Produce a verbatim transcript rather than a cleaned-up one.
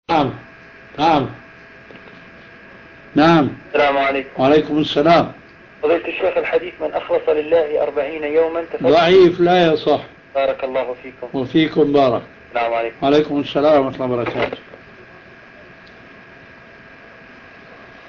نعم نعم نعم. السلام عليكم. وعليكم السلام. فضيلة الشيخ، الحديث من أخلص لله أربعين يوما تفضل. ضعيف لا يصح. بارك الله فيكم. وفيكم بارك. السلام عليكم. وعليكم السلام ورحمة الله وبركاته.